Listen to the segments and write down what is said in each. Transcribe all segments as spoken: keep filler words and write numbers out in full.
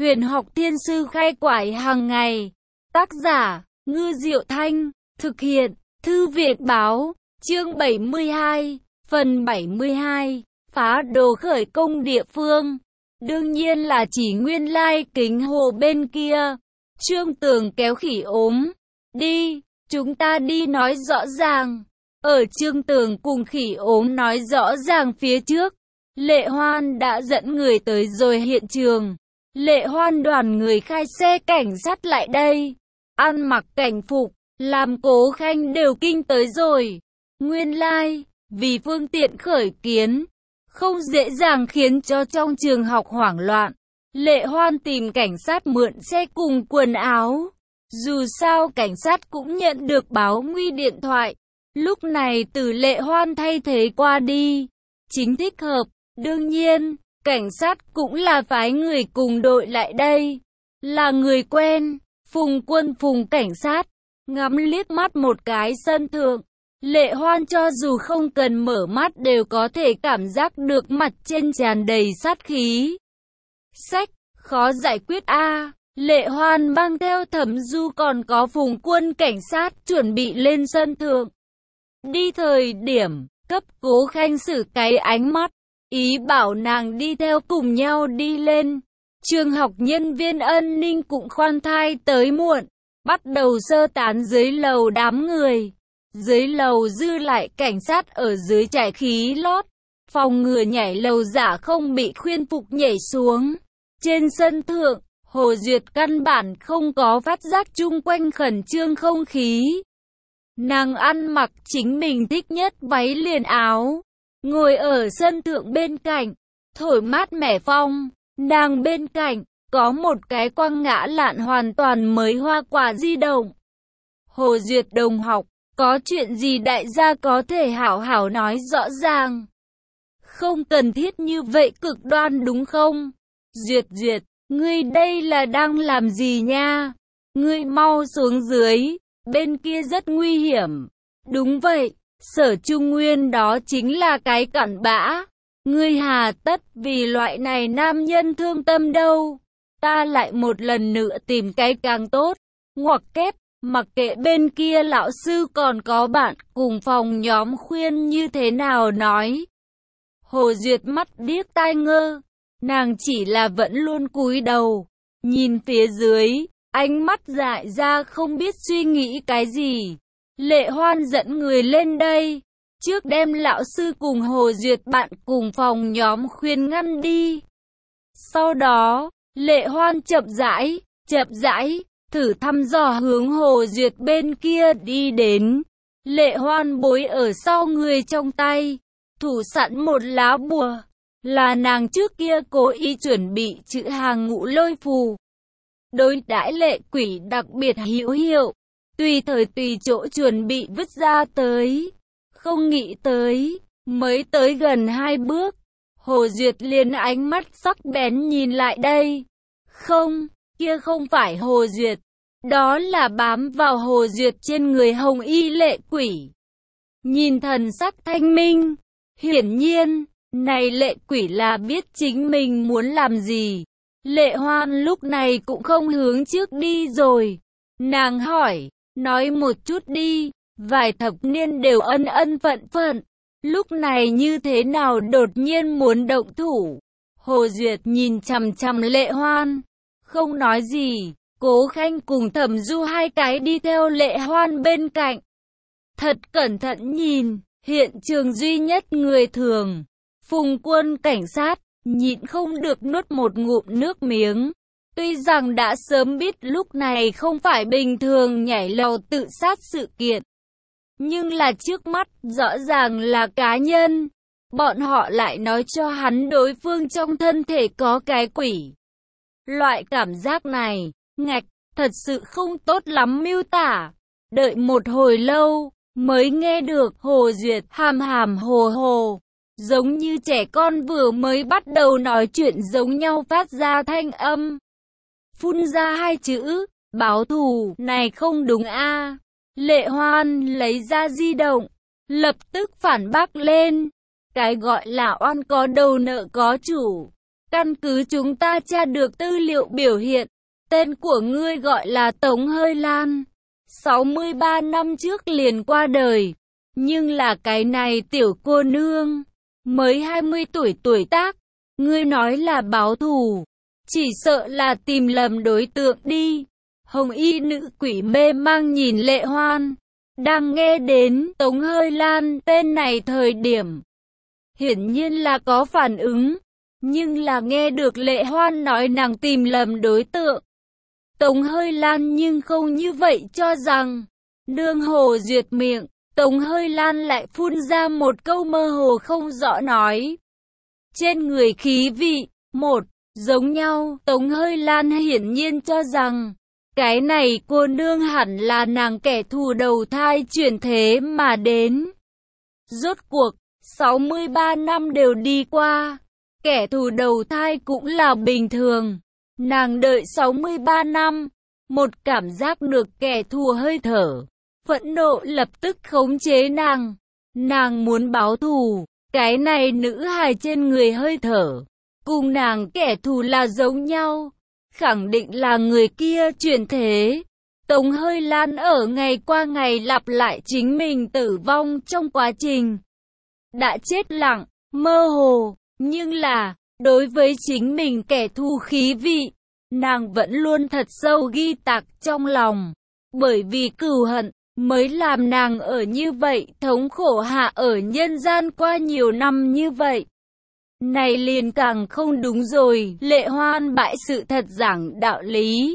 Huyền học thiên sư khai quải hàng ngày. Tác giả, Ngư Diệu Thanh. Thực hiện, Thư viện báo. Chương bảy mươi hai, phần bảy mươi hai. Phá đồ khởi công địa phương. Đương nhiên là chỉ nguyên lai kính hồ bên kia. Trương Tường kéo Khỉ Ốm. Đi, chúng ta đi nói rõ ràng. Ở Trương Tường cùng Khỉ Ốm nói rõ ràng phía trước, Lệ Hoan đã dẫn người tới rồi hiện trường. Lệ Hoan đoàn người khai xe cảnh sát lại đây, ăn mặc cảnh phục, làm Cố Khanh đều kinh tới rồi. Nguyên lai, vì phương tiện khởi kiến, không dễ dàng khiến cho trong trường học hoảng loạn. Lệ Hoan tìm cảnh sát mượn xe cùng quần áo. Dù sao cảnh sát cũng nhận được báo nguy điện thoại. Lúc này từ Lệ Hoan thay thế qua đi, chính thích hợp. Đương nhiên, cảnh sát cũng là phái người cùng đội lại đây. Là người quen, Phùng Quân Phùng cảnh sát, ngắm liếc mắt một cái sân thượng. Lệ Hoan cho dù không cần mở mắt đều có thể cảm giác được mặt trên tràn đầy sát khí. Sách, khó giải quyết a. À. Lệ Hoan mang theo Thẩm Du còn có Phùng Quân cảnh sát chuẩn bị lên sân thượng. Đi thời điểm, cấp Cố Khanh xử cái ánh mắt, ý bảo nàng đi theo cùng nhau đi lên. Trường học nhân viên an ninh cũng khoan thai tới muộn, bắt đầu sơ tán dưới lầu đám người. Dưới lầu dư lại cảnh sát ở dưới trải khí lót, phòng ngừa nhảy lầu giả không bị khuyên phục nhảy xuống. Trên sân thượng, Hồ Duyệt căn bản không có phát giác chung quanh khẩn trương không khí. Nàng ăn mặc chính mình thích nhất váy liền áo, ngồi ở sân thượng bên cạnh, thổi mát mẻ phong. Nàng bên cạnh, có một cái quăng ngã lạn hoàn toàn mới hoa quả di động. Hồ Duyệt đồng học, có chuyện gì đại gia có thể hảo hảo nói rõ ràng. Không cần thiết như vậy cực đoan đúng không? Duyệt Duyệt, ngươi đây là đang làm gì nha? Ngươi mau xuống dưới, bên kia rất nguy hiểm. Đúng vậy, Sở Trung Nguyên đó chính là cái cặn bã. Ngươi hà tất vì loại này nam nhân thương tâm đâu. Ta lại một lần nữa tìm cái càng tốt. Ngoặc kép, mặc kệ bên kia lão sư còn có bạn cùng phòng nhóm khuyên như thế nào nói. Hồ Duyệt mắt điếc tai ngơ. Nàng chỉ là vẫn luôn cúi đầu, nhìn phía dưới, ánh mắt dại ra không biết suy nghĩ cái gì. Lệ Hoan dẫn người lên đây, trước đem lão sư cùng Hồ Duyệt bạn cùng phòng nhóm khuyên ngăn đi. Sau đó, Lệ Hoan chậm rãi, chậm rãi, thử thăm dò hướng Hồ Duyệt bên kia đi đến. Lệ Hoan bối ở sau người trong tay, thủ sẵn một lá bùa. Là nàng trước kia cố ý chuẩn bị chữ hàng ngũ lôi phù. Đối đãi lệ quỷ đặc biệt hữu hiệu, tùy thời tùy chỗ chuẩn bị vứt ra tới. Không nghĩ tới, mới tới gần hai bước, Hồ Duyệt liền ánh mắt sắc bén nhìn lại đây. Không, kia không phải Hồ Duyệt, đó là bám vào Hồ Duyệt trên người hồng y lệ quỷ. Nhìn thần sắc thanh minh, hiển nhiên, này lệ quỷ là biết chính mình muốn làm gì. Lệ Hoan lúc này cũng không hướng trước đi rồi. Nàng hỏi, nói một chút đi, vài thập niên đều ân ân phận phận. Lúc này như thế nào đột nhiên muốn động thủ? Hồ Duyệt nhìn chằm chằm Lệ Hoan, không nói gì. Cố Khanh cùng Thẩm Du hai cái đi theo Lệ Hoan bên cạnh. Thật cẩn thận nhìn, hiện trường duy nhất người thường. Phùng Quân cảnh sát, nhịn không được nuốt một ngụm nước miếng. Tuy rằng đã sớm biết lúc này không phải bình thường nhảy lầu tự sát sự kiện. Nhưng là trước mắt, rõ ràng là cá nhân. Bọn họ lại nói cho hắn đối phương trong thân thể có cái quỷ. Loại cảm giác này, ngạch, thật sự không tốt lắm miêu tả. Đợi một hồi lâu, mới nghe được Hồ Duyệt hàm hàm hồ hồ. Giống như trẻ con vừa mới bắt đầu nói chuyện giống nhau phát ra thanh âm. Phun ra hai chữ, báo thù, này không đúng a. À. Lệ Hoan lấy ra di động, lập tức phản bác lên. Cái gọi là oan có đầu nợ có chủ. Căn cứ chúng ta tra được tư liệu biểu hiện, tên của ngươi gọi là Tống Hơi Lan. sáu mươi ba năm trước liền qua đời. Nhưng là cái này tiểu cô nương, mới hai mươi tuổi tuổi tác, ngươi nói là báo thù, chỉ sợ là tìm lầm đối tượng đi. Hồng y nữ quỷ mê mang nhìn Lệ Hoan, đang nghe đến Tống Hơi Lan tên này thời điểm, hiển nhiên là có phản ứng, nhưng là nghe được Lệ Hoan nói nàng tìm lầm đối tượng, Tống Hơi Lan nhưng không như vậy cho rằng. Nương Hồ Duyệt miệng, Tống Hơi Lan lại phun ra một câu mơ hồ không rõ nói. Trên người khí vị, một, giống nhau, Tống Hơi Lan hiển nhiên cho rằng, cái này cô nương hẳn là nàng kẻ thù đầu thai chuyển thế mà đến. Rốt cuộc, sáu mươi ba năm đều đi qua, kẻ thù đầu thai cũng là bình thường. Nàng đợi sáu mươi ba năm, một cảm giác được kẻ thù hơi thở, phẫn nộ lập tức khống chế nàng. Nàng muốn báo thù, cái này nữ hài trên người hơi thở, cùng nàng kẻ thù là giống nhau, khẳng định là người kia chuyển thế. Tống Hơi Lan ở ngày qua ngày lặp lại chính mình tử vong trong quá trình, đã chết lặng, mơ hồ, nhưng là, đối với chính mình kẻ thù khí vị, nàng vẫn luôn thật sâu ghi tạc trong lòng, bởi vì cừu hận, mới làm nàng ở như vậy, thống khổ hạ ở nhân gian qua nhiều năm như vậy. Này liền càng không đúng rồi, Lệ Hoan bại sự thật giảng đạo lý.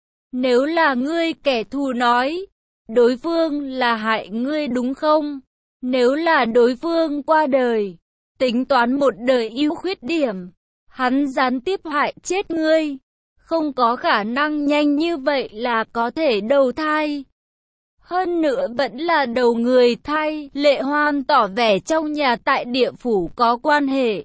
Nếu là ngươi kẻ thù nói, đối phương là hại ngươi đúng không? Nếu là đối phương qua đời, tính toán một đời ưu khuyết điểm, hắn gián tiếp hại chết ngươi, không có khả năng nhanh như vậy là có thể đầu thai. Hơn nữa vẫn là đầu người thai, Lệ Hoan tỏ vẻ trong nhà tại địa phủ có quan hệ.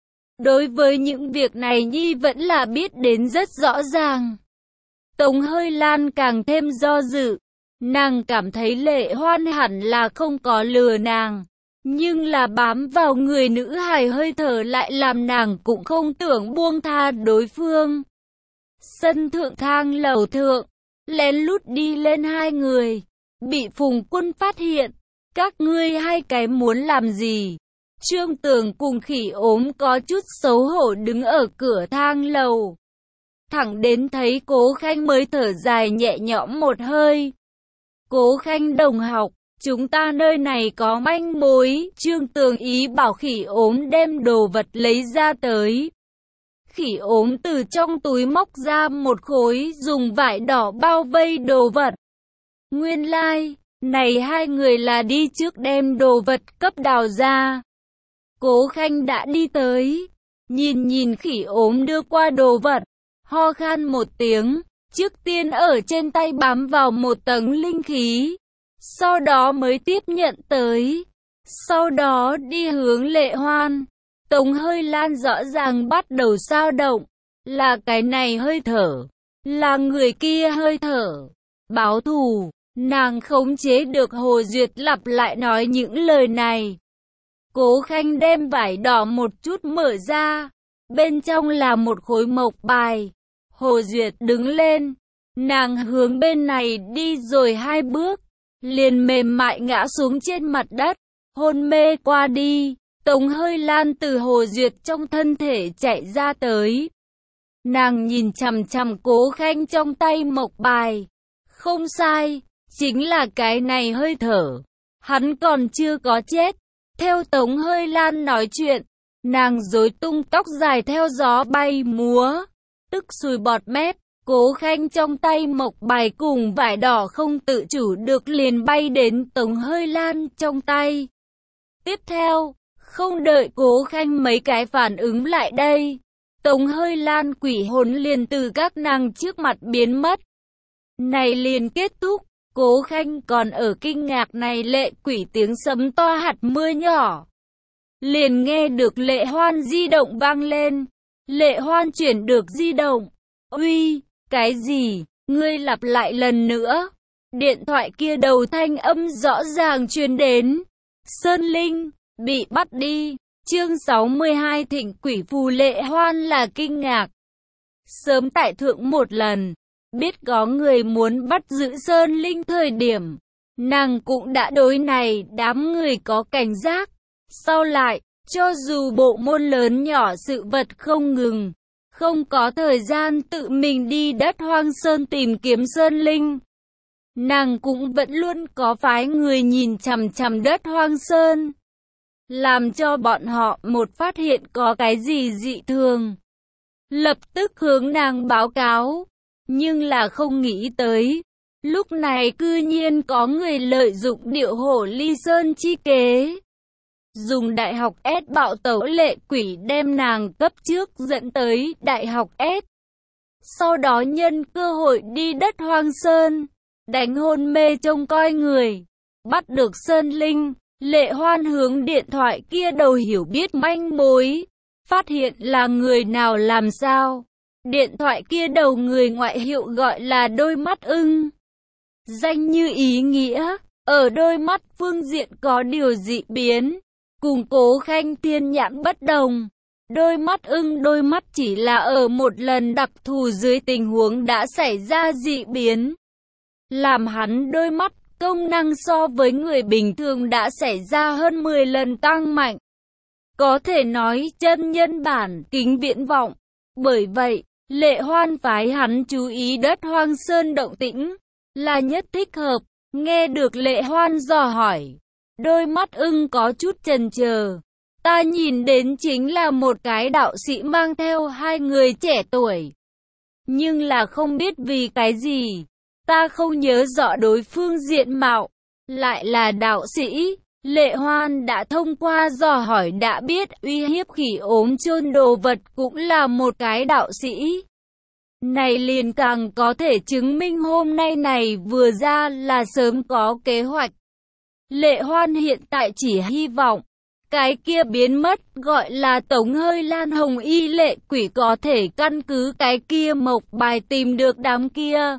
Đối với những việc này Nhi vẫn là biết đến rất rõ ràng. Tống Hơi Lan càng thêm do dự, nàng cảm thấy Lệ Hoan hẳn là không có lừa nàng, nhưng là bám vào người nữ hài hơi thở lại làm nàng cũng không tưởng buông tha đối phương. Sân thượng thang lầu thượng, lén lút đi lên hai người, bị Phùng Quân phát hiện, các ngươi hai cái muốn làm gì? Trương Tường cùng Khỉ Ốm có chút xấu hổ đứng ở cửa thang lầu. Thẳng đến thấy Cố Khanh mới thở dài nhẹ nhõm một hơi. Cố Khanh đồng học, chúng ta nơi này có manh mối. Trương Tường ý bảo Khỉ Ốm đem đồ vật lấy ra tới. Khỉ Ốm từ trong túi móc ra một khối dùng vải đỏ bao vây đồ vật. Nguyên lai, like, này hai người là đi trước đem đồ vật cấp đào ra. Cố Khanh đã đi tới, nhìn nhìn Khỉ Ốm đưa qua đồ vật, ho khan một tiếng, trước tiên ở trên tay bám vào một tầng linh khí, sau đó mới tiếp nhận tới, sau đó đi hướng Lệ Hoan. Tống Hơi Lan rõ ràng bắt đầu dao động, là cái này hơi thở, là người kia hơi thở, báo thù. Nàng khống chế được Hồ Duyệt lặp lại nói những lời này. Cố Khanh đem vải đỏ một chút mở ra, bên trong là một khối mộc bài. Hồ Duyệt đứng lên, nàng hướng bên này đi rồi hai bước, liền mềm mại ngã xuống trên mặt đất, hôn mê qua đi. Tống Hơi Lan từ Hồ Duyệt trong thân thể chạy ra tới. Nàng nhìn chằm chằm Cố Khanh trong tay mộc bài. Không sai, chính là cái này hơi thở. Hắn còn chưa có chết. Theo Tống Hơi Lan nói chuyện, nàng rối tung tóc dài theo gió bay múa, tức sùi bọt mép. Cố Khanh trong tay mộc bài cùng vải đỏ không tự chủ được liền bay đến Tống Hơi Lan trong tay. Tiếp theo, không đợi Cố Khanh mấy cái phản ứng lại đây, Tống Hơi Lan quỷ hồn liền từ các nàng trước mặt biến mất. Này liền kết thúc. Cố Khanh còn ở kinh ngạc này lệ quỷ tiếng sấm to hạt mưa nhỏ. Liền nghe được Lệ Hoan di động vang lên. Lệ Hoan chuyển được di động. Uy, cái gì? Ngươi lặp lại lần nữa. Điện thoại kia đầu thanh âm rõ ràng truyền đến. Sơn Linh, bị bắt đi. Chương sáu mươi hai Thịnh quỷ phù. Lệ Hoan là kinh ngạc. Sớm tại thượng một lần, biết có người muốn bắt giữ Sơn Linh thời điểm, nàng cũng đã đối này đám người có cảnh giác. Sau lại, cho dù bộ môn lớn nhỏ sự vật không ngừng, không có thời gian tự mình đi đất hoang sơn tìm kiếm Sơn Linh, nàng cũng vẫn luôn có phái người nhìn chằm chằm đất hoang sơn, làm cho bọn họ một phát hiện có cái gì dị thường, lập tức hướng nàng báo cáo. Nhưng là không nghĩ tới, lúc này cư nhiên có người lợi dụng điệu hổ ly sơn chi kế, dùng đại học S bạo tẩu lệ quỷ đem nàng cấp trước dẫn tới đại học S. Sau đó nhân cơ hội đi đất hoang sơn, đánh hôn mê trông coi người, bắt được Sơn Linh. Lệ Hoan hướng điện thoại kia đầu hiểu biết manh mối, phát hiện là người nào làm sao. Điện thoại kia đầu người ngoại hiệu gọi là đôi mắt ưng. Danh như ý nghĩa, ở đôi mắt phương diện có điều dị biến, cùng Cố Khanh Thiên nhãn bất đồng. Đôi mắt ưng đôi mắt chỉ là ở một lần đặc thù dưới tình huống đã xảy ra dị biến, làm hắn đôi mắt công năng so với người bình thường đã xảy ra hơn mười lần tăng mạnh. Có thể nói chân nhân bản kính viễn vọng. Bởi vậy, Lệ Hoan phái hắn chú ý đất hoang sơn động tĩnh, là nhất thích hợp. Nghe được Lệ Hoan dò hỏi, đôi mắt ưng có chút chần chờ. Ta nhìn đến chính là một cái đạo sĩ mang theo hai người trẻ tuổi, nhưng là không biết vì cái gì, ta không nhớ rõ đối phương diện mạo, lại là đạo sĩ. Lệ Hoan đã thông qua dò hỏi đã biết uy hiếp khỉ ốm chôn đồ vật cũng là một cái đạo sĩ. Này liền càng có thể chứng minh hôm nay này vừa ra là sớm có kế hoạch. Lệ Hoan hiện tại chỉ hy vọng cái kia biến mất gọi là Tống Hơi Lan Hồng Y lệ quỷ có thể căn cứ cái kia mộc bài tìm được đám kia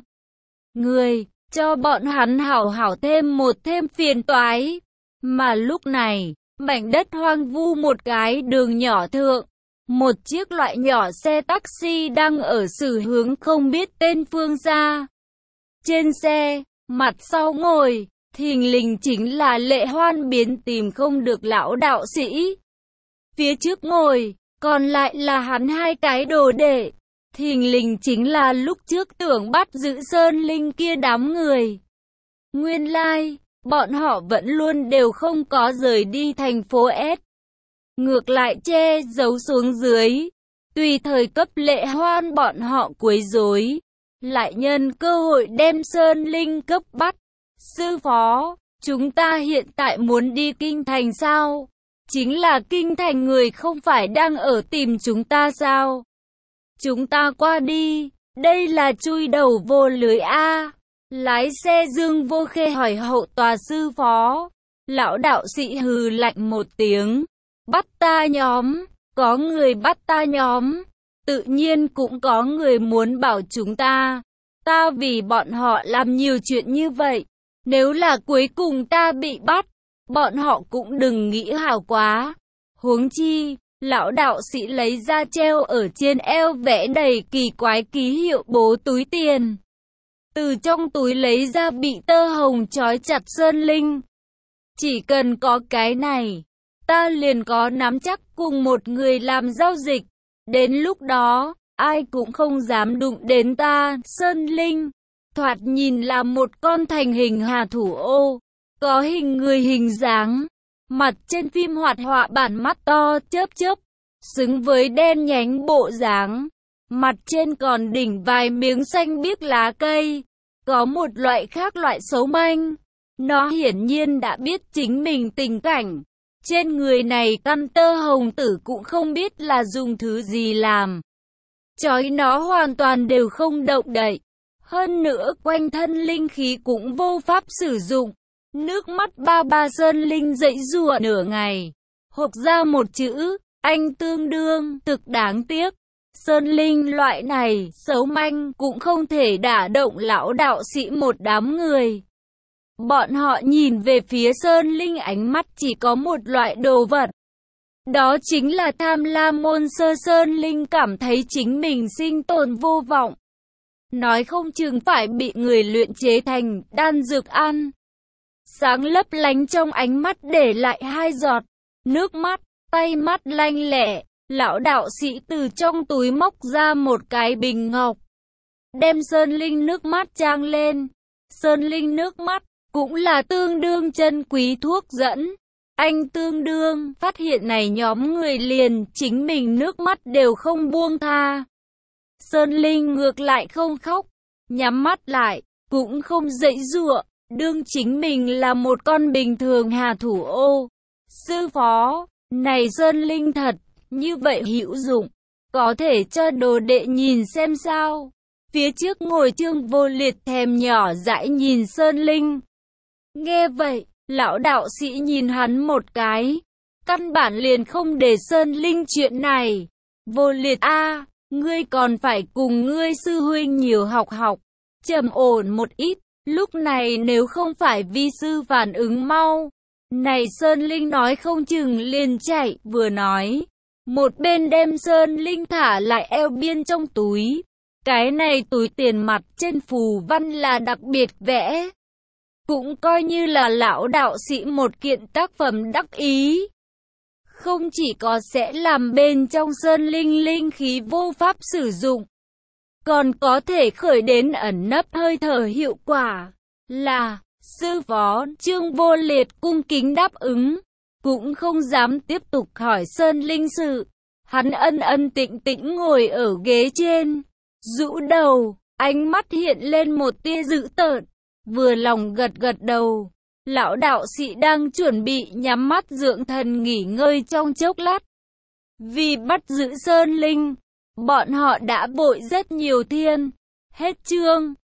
người, cho bọn hắn hảo hảo thêm một thêm phiền toái. Mà lúc này, mảnh đất hoang vu một cái đường nhỏ thượng, một chiếc loại nhỏ xe taxi đang ở xử hướng không biết tên phương xa. Trên xe, mặt sau ngồi, thình lình chính là Lệ Hoan biến tìm không được lão đạo sĩ. Phía trước ngồi, còn lại là hắn hai cái đồ đệ, thình lình chính là lúc trước tưởng bắt giữ Sơn Linh kia đám người. Nguyên lai, like, bọn họ vẫn luôn đều không có rời đi thành phố S. Ngược lại che giấu xuống dưới, tùy thời cấp Lệ Hoan bọn họ quấy rối, lại nhân cơ hội đem Sơn Linh cấp bắt. Sư phó, chúng ta hiện tại muốn đi kinh thành sao? Chính là kinh thành người không phải đang ở tìm chúng ta sao? Chúng ta qua đi, đây là chui đầu vô lưới a. Lái xe Dương Vô Khê hỏi hậu tòa sư phó. Lão đạo sĩ hừ lạnh một tiếng. Bắt ta nhóm, có người bắt ta nhóm, tự nhiên cũng có người muốn bảo chúng ta. Ta vì bọn họ làm nhiều chuyện như vậy, nếu là cuối cùng ta bị bắt, bọn họ cũng đừng nghĩ hào quá. Huống chi, lão đạo sĩ lấy ra treo ở trên eo vẽ đầy kỳ quái ký hiệu bố túi tiền. Từ trong túi lấy ra bị tơ hồng trói chặt Sơn Linh. Chỉ cần có cái này, ta liền có nắm chắc cùng một người làm giao dịch. Đến lúc đó, ai cũng không dám đụng đến ta. Sơn Linh, thoạt nhìn là một con thành hình hà thủ ô, có hình người hình dáng, mặt trên phim hoạt họa bản mắt to chớp chớp, xứng với đen nhánh bộ dáng. Mặt trên còn đỉnh vài miếng xanh biếc lá cây, có một loại khác loại xấu manh. Nó hiển nhiên đã biết chính mình tình cảnh. Trên người này căn tơ hồng tử cũng không biết là dùng thứ gì làm. Chói nó hoàn toàn đều không động đậy. Hơn nữa quanh thân linh khí cũng vô pháp sử dụng. Nước mắt ba ba Sơn Linh dãy giụa nửa ngày, hộc ra một chữ, anh tương đương, thực đáng tiếc. Sơn Linh loại này, xấu manh, cũng không thể đả động lão đạo sĩ một đám người. Bọn họ nhìn về phía Sơn Linh ánh mắt chỉ có một loại đồ vật. Đó chính là Tham Lam Môn Sơ Sơn Linh cảm thấy chính mình sinh tồn vô vọng. Nói không chừng phải bị người luyện chế thành đan dược ăn. Sáng lấp lánh trong ánh mắt để lại hai giọt nước mắt, tay mắt lanh lẹ, lão đạo sĩ từ trong túi móc ra một cái bình ngọc. Đem Sơn Linh nước mắt trang lên. Sơn Linh nước mắt cũng là tương đương chân quý thuốc dẫn. Anh tương đương phát hiện này nhóm người liền chính mình nước mắt đều không buông tha. Sơn Linh ngược lại không khóc, nhắm mắt lại, cũng không giãy giụa, đương chính mình là một con bình thường hà thủ ô. Sư phó, này Sơn Linh thật, như vậy hữu dụng, có thể cho đồ đệ nhìn xem sao. Phía trước ngồi Trương Vô Liệt thèm nhỏ dãi nhìn Sơn Linh. Nghe vậy, lão đạo sĩ nhìn hắn một cái, căn bản liền không để Sơn Linh chuyện này. Vô Liệt a, ngươi còn phải cùng ngươi sư huynh nhiều học học, trầm ổn một ít, lúc này nếu không phải vi sư phản ứng mau. Này Sơn Linh nói không chừng liền chạy, vừa nói, một bên đem Sơn Linh thả lại eo biên trong túi. Cái này túi tiền mặt trên phù văn là đặc biệt vẽ. Cũng coi như là lão đạo sĩ một kiện tác phẩm đắc ý. Không chỉ có sẽ làm bên trong Sơn Linh linh khí vô pháp sử dụng, còn có thể khởi đến ẩn nấp hơi thở hiệu quả. Là, sư phó, Trương Vô Liệt cung kính đáp ứng, cũng không dám tiếp tục hỏi Sơn Linh sự. Hắn ân ân tĩnh tĩnh ngồi ở ghế trên, rũ đầu, ánh mắt hiện lên một tia dữ tợn, vừa lòng gật gật đầu. Lão đạo sĩ đang chuẩn bị nhắm mắt dưỡng thần nghỉ ngơi trong chốc lát. Vì bắt giữ Sơn Linh, bọn họ đã bội rất nhiều thiên. Hết chương.